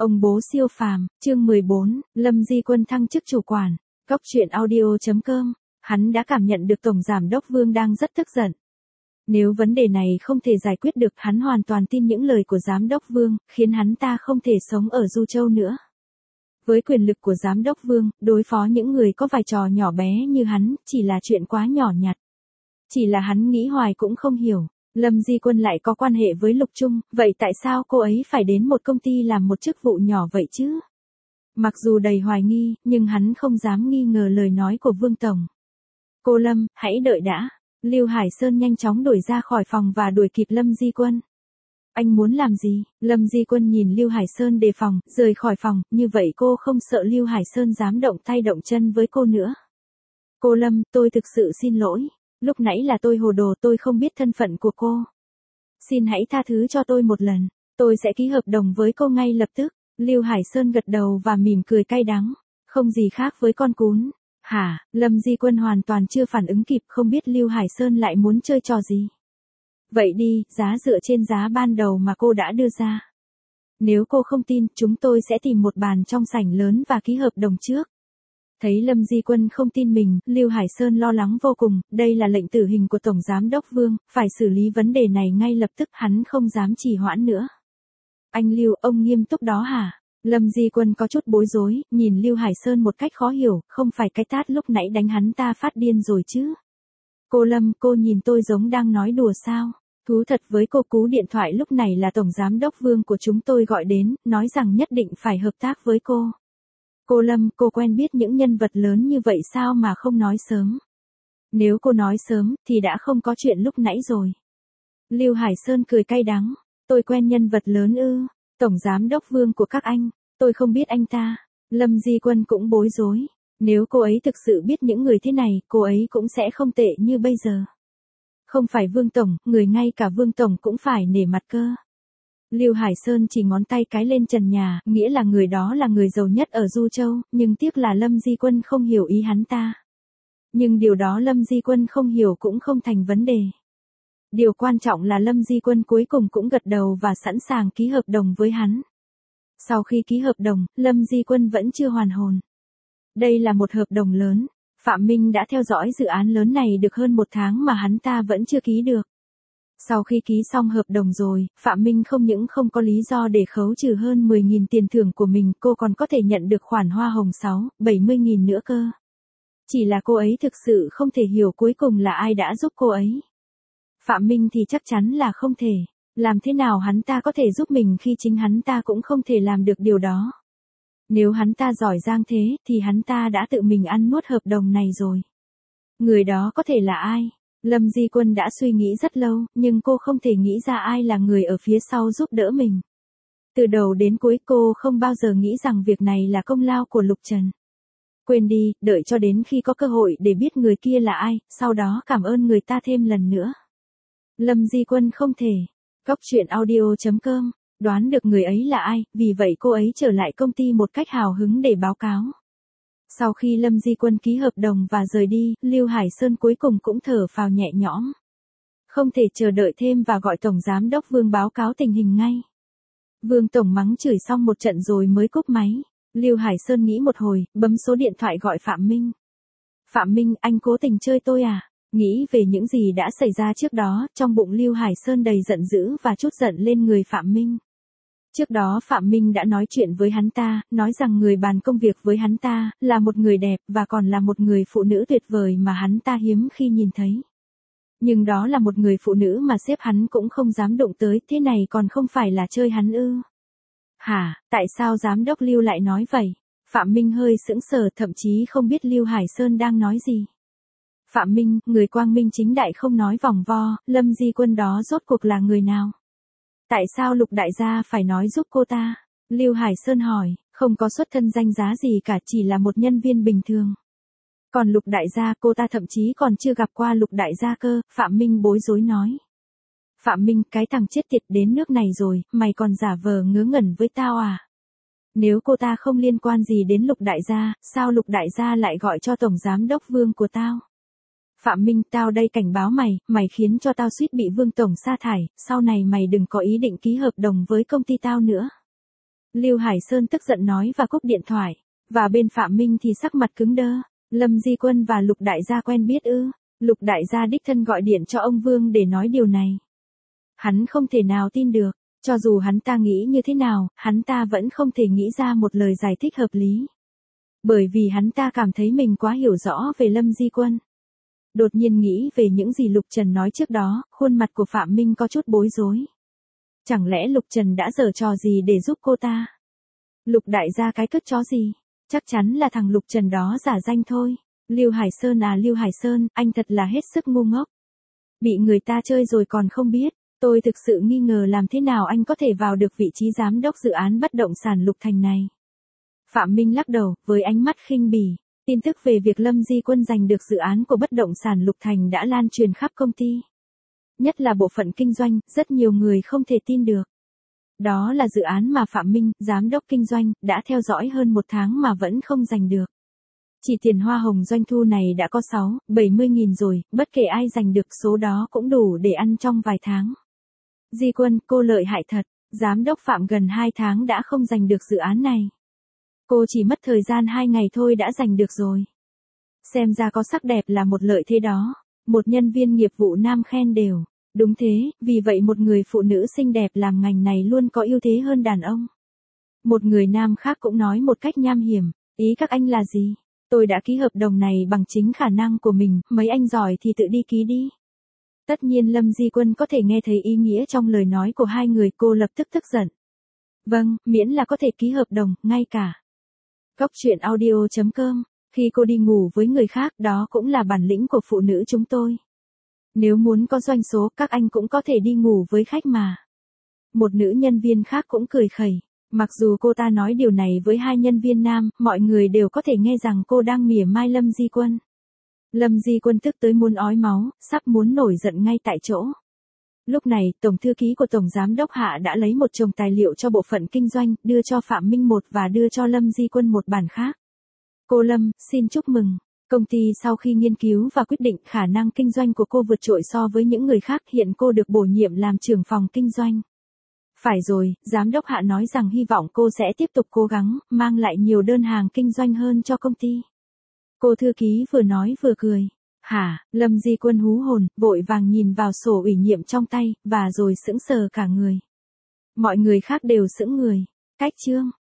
Ông bố siêu phàm, chương 14, Lâm Di Quân thăng chức chủ quản. Góc truyện audio.com. Hắn đã cảm nhận được Tổng Giám đốc Vương đang rất tức giận. Nếu vấn đề này không thể giải quyết được, hắn hoàn toàn tin những lời của Giám đốc Vương, khiến hắn ta không thể sống ở Du Châu nữa. Với quyền lực của Giám đốc Vương, đối phó những người có vai trò nhỏ bé như hắn, chỉ là chuyện quá nhỏ nhặt. Chỉ là hắn nghĩ hoài cũng không hiểu. Lâm Di Quân lại có quan hệ với Lục Trung, vậy tại sao cô ấy phải đến một công ty làm một chức vụ nhỏ vậy chứ? Mặc dù đầy hoài nghi, nhưng hắn không dám nghi ngờ lời nói của Vương Tổng. Cô Lâm, hãy đợi đã. Lưu Hải Sơn nhanh chóng đuổi ra khỏi phòng và đuổi kịp Lâm Di Quân. Anh muốn làm gì? Lâm Di Quân nhìn Lưu Hải Sơn đề phòng, rời khỏi phòng, như vậy cô không sợ Lưu Hải Sơn dám động tay động chân với cô nữa. Cô Lâm, tôi thực sự xin lỗi. Lúc nãy là tôi hồ đồ, tôi không biết thân phận của cô. Xin hãy tha thứ cho tôi một lần, tôi sẽ ký hợp đồng với cô ngay lập tức. Lưu Hải Sơn gật đầu và mỉm cười cay đắng, không gì khác với con cún. Hả? Lâm Di Quân hoàn toàn chưa phản ứng kịp, không biết Lưu Hải Sơn lại muốn chơi trò gì. Vậy đi, giá dựa trên giá ban đầu mà cô đã đưa ra. Nếu cô không tin, chúng tôi sẽ tìm một bàn trong sảnh lớn và ký hợp đồng trước. Thấy Lâm Di Quân không tin mình, Lưu Hải Sơn lo lắng vô cùng, đây là lệnh tử hình của Tổng Giám đốc Vương, phải xử lý vấn đề này ngay lập tức, hắn không dám trì hoãn nữa. Anh Lưu, ông nghiêm túc đó hả? Lâm Di Quân có chút bối rối, nhìn Lưu Hải Sơn một cách khó hiểu, không phải cái tát lúc nãy đánh hắn ta phát điên rồi chứ? Cô Lâm, cô nhìn tôi giống đang nói đùa sao? Thú thật với cô, cú điện thoại lúc này là Tổng Giám đốc Vương của chúng tôi gọi đến, nói rằng nhất định phải hợp tác với cô. Cô Lâm, cô quen biết những nhân vật lớn như vậy sao mà không nói sớm? Nếu cô nói sớm, thì đã không có chuyện lúc nãy rồi. Lưu Hải Sơn cười cay đắng, tôi quen nhân vật lớn ư? Tổng Giám đốc Vương của các anh, tôi không biết anh ta. Lâm Di Quân cũng bối rối, nếu cô ấy thực sự biết những người thế này, cô ấy cũng sẽ không tệ như bây giờ. Không phải Vương Tổng, người ngay cả Vương Tổng cũng phải nể mặt cơ. Lưu Hải Sơn chỉ ngón tay cái lên trần nhà, nghĩa là người đó là người giàu nhất ở Du Châu, nhưng tiếc là Lâm Di Quân không hiểu ý hắn ta. Nhưng điều đó Lâm Di Quân không hiểu cũng không thành vấn đề. Điều quan trọng là Lâm Di Quân cuối cùng cũng gật đầu và sẵn sàng ký hợp đồng với hắn. Sau khi ký hợp đồng, Lâm Di Quân vẫn chưa hoàn hồn. Đây là một hợp đồng lớn, Phạm Minh đã theo dõi dự án lớn này được hơn một tháng mà hắn ta vẫn chưa ký được. Sau khi ký xong hợp đồng rồi, Phạm Minh không những không có lý do để khấu trừ hơn 10.000 tiền thưởng của mình, cô còn có thể nhận được khoản hoa hồng 70.000 nữa cơ. Chỉ là cô ấy thực sự không thể hiểu cuối cùng là ai đã giúp cô ấy. Phạm Minh thì chắc chắn là không thể. Làm thế nào hắn ta có thể giúp mình khi chính hắn ta cũng không thể làm được điều đó. Nếu hắn ta giỏi giang thế, thì hắn ta đã tự mình ăn nuốt hợp đồng này rồi. Người đó có thể là ai? Lâm Di Quân đã suy nghĩ rất lâu, nhưng cô không thể nghĩ ra ai là người ở phía sau giúp đỡ mình. Từ đầu đến cuối cô không bao giờ nghĩ rằng việc này là công lao của Lục Trần. Quên đi, đợi cho đến khi có cơ hội để biết người kia là ai, sau đó cảm ơn người ta thêm lần nữa. Lâm Di Quân không thể. Góc truyện audio.com. Đoán được người ấy là ai, vì vậy cô ấy trở lại công ty một cách hào hứng để báo cáo. Sau khi Lâm Di Quân ký hợp đồng và rời đi, Lưu Hải Sơn cuối cùng cũng thở phào nhẹ nhõm. Không thể chờ đợi thêm và gọi Tổng Giám đốc Vương báo cáo tình hình ngay. Vương Tổng mắng chửi xong một trận rồi mới cúp máy. Lưu Hải Sơn nghĩ một hồi, bấm số điện thoại gọi Phạm Minh. Phạm Minh, anh cố tình chơi tôi à? Nghĩ về những gì đã xảy ra trước đó, trong bụng Lưu Hải Sơn đầy giận dữ và trút giận lên người Phạm Minh. Trước đó Phạm Minh đã nói chuyện với hắn ta, nói rằng người bàn công việc với hắn ta, là một người đẹp, và còn là một người phụ nữ tuyệt vời mà hắn ta hiếm khi nhìn thấy. Nhưng đó là một người phụ nữ mà sếp hắn cũng không dám đụng tới, thế này còn không phải là chơi hắn ư? Hả, tại sao giám đốc Lưu lại nói vậy? Phạm Minh hơi sững sờ, thậm chí không biết Lưu Hải Sơn đang nói gì. Phạm Minh, người quang minh chính đại không nói vòng vo, Lâm Di Quân đó rốt cuộc là người nào? Tại sao Lục đại gia phải nói giúp cô ta? Lưu Hải Sơn hỏi, không có xuất thân danh giá gì cả, chỉ là một nhân viên bình thường. Còn Lục đại gia, cô ta thậm chí còn chưa gặp qua Lục đại gia cơ, Phạm Minh bối rối nói. Phạm Minh, cái thằng chết tiệt đến nước này rồi, mày còn giả vờ ngớ ngẩn với tao à? Nếu cô ta không liên quan gì đến Lục đại gia, sao Lục đại gia lại gọi cho Tổng Giám đốc Vương của tao? Phạm Minh, tao đây cảnh báo mày, mày khiến cho tao suýt bị Vương Tổng sa thải, sau này mày đừng có ý định ký hợp đồng với công ty tao nữa. Lưu Hải Sơn tức giận nói và cúp điện thoại. Và bên Phạm Minh thì sắc mặt cứng đơ. Lâm Di Quân và Lục Đại gia quen biết ư? Lục Đại gia đích thân gọi điện cho ông Vương để nói điều này. Hắn không thể nào tin được. Cho dù hắn ta nghĩ như thế nào, hắn ta vẫn không thể nghĩ ra một lời giải thích hợp lý. Bởi vì hắn ta cảm thấy mình quá hiểu rõ về Lâm Di Quân. Đột nhiên nghĩ về những gì Lục Trần nói trước đó, khuôn mặt của Phạm Minh có chút bối rối. Chẳng lẽ Lục Trần đã giở trò gì để giúp cô ta? Lục Đại gia cái cất chó gì? Chắc chắn là thằng Lục Trần đó giả danh thôi. Lưu Hải Sơn à, Lưu Hải Sơn, anh thật là hết sức ngu ngốc. Bị người ta chơi rồi còn không biết. Tôi thực sự nghi ngờ làm thế nào anh có thể vào được vị trí giám đốc dự án bất động sản Lục Thành này. Phạm Minh lắc đầu, với ánh mắt khinh bỉ. Tin tức về việc Lâm Di Quân giành được dự án của bất động sản Lục Thành đã lan truyền khắp công ty. Nhất là bộ phận kinh doanh, rất nhiều người không thể tin được. Đó là dự án mà Phạm Minh, giám đốc kinh doanh, đã theo dõi hơn một tháng mà vẫn không giành được. Chỉ tiền hoa hồng doanh thu này đã có 70 nghìn rồi, bất kể ai giành được số đó cũng đủ để ăn trong vài tháng. Di Quân, cô lợi hại thật, giám đốc Phạm gần 2 tháng đã không giành được dự án này. Cô chỉ mất thời gian 2 ngày thôi đã giành được rồi. Xem ra có sắc đẹp là một lợi thế đó. Một nhân viên nghiệp vụ nam khen đều. Đúng thế, vì vậy một người phụ nữ xinh đẹp làm ngành này luôn có ưu thế hơn đàn ông. Một người nam khác cũng nói một cách nham hiểm, ý các anh là gì? Tôi đã ký hợp đồng này bằng chính khả năng của mình, mấy anh giỏi thì tự đi ký đi. Tất nhiên Lâm Di Quân có thể nghe thấy ý nghĩa trong lời nói của hai người, cô lập tức tức giận. Vâng, miễn là có thể ký hợp đồng, ngay cả. Cóc truyện audio.com, khi cô đi ngủ với người khác đó cũng là bản lĩnh của phụ nữ chúng tôi. Nếu muốn có doanh số các anh cũng có thể đi ngủ với khách mà. Một nữ nhân viên khác cũng cười khẩy. Mặc dù cô ta nói điều này với hai nhân viên nam, mọi người đều có thể nghe rằng cô đang mỉa mai Lâm Di Quân. Lâm Di Quân tức tới muốn ói máu, sắp muốn nổi giận ngay tại chỗ. Lúc này, Tổng thư ký của Tổng Giám đốc Hạ đã lấy một chồng tài liệu cho bộ phận kinh doanh, đưa cho Phạm Minh một và đưa cho Lâm Di Quân một bản khác. Cô Lâm, xin chúc mừng. Công ty sau khi nghiên cứu và quyết định khả năng kinh doanh của cô vượt trội so với những người khác, hiện cô được bổ nhiệm làm trưởng phòng kinh doanh. Phải rồi, Giám đốc Hạ nói rằng hy vọng cô sẽ tiếp tục cố gắng, mang lại nhiều đơn hàng kinh doanh hơn cho công ty. Cô thư ký vừa nói vừa cười. Hả, Lâm Di Quân hú hồn, vội vàng nhìn vào sổ ủy nhiệm trong tay, và rồi sững sờ cả người. Mọi người khác đều sững người. Cách chương.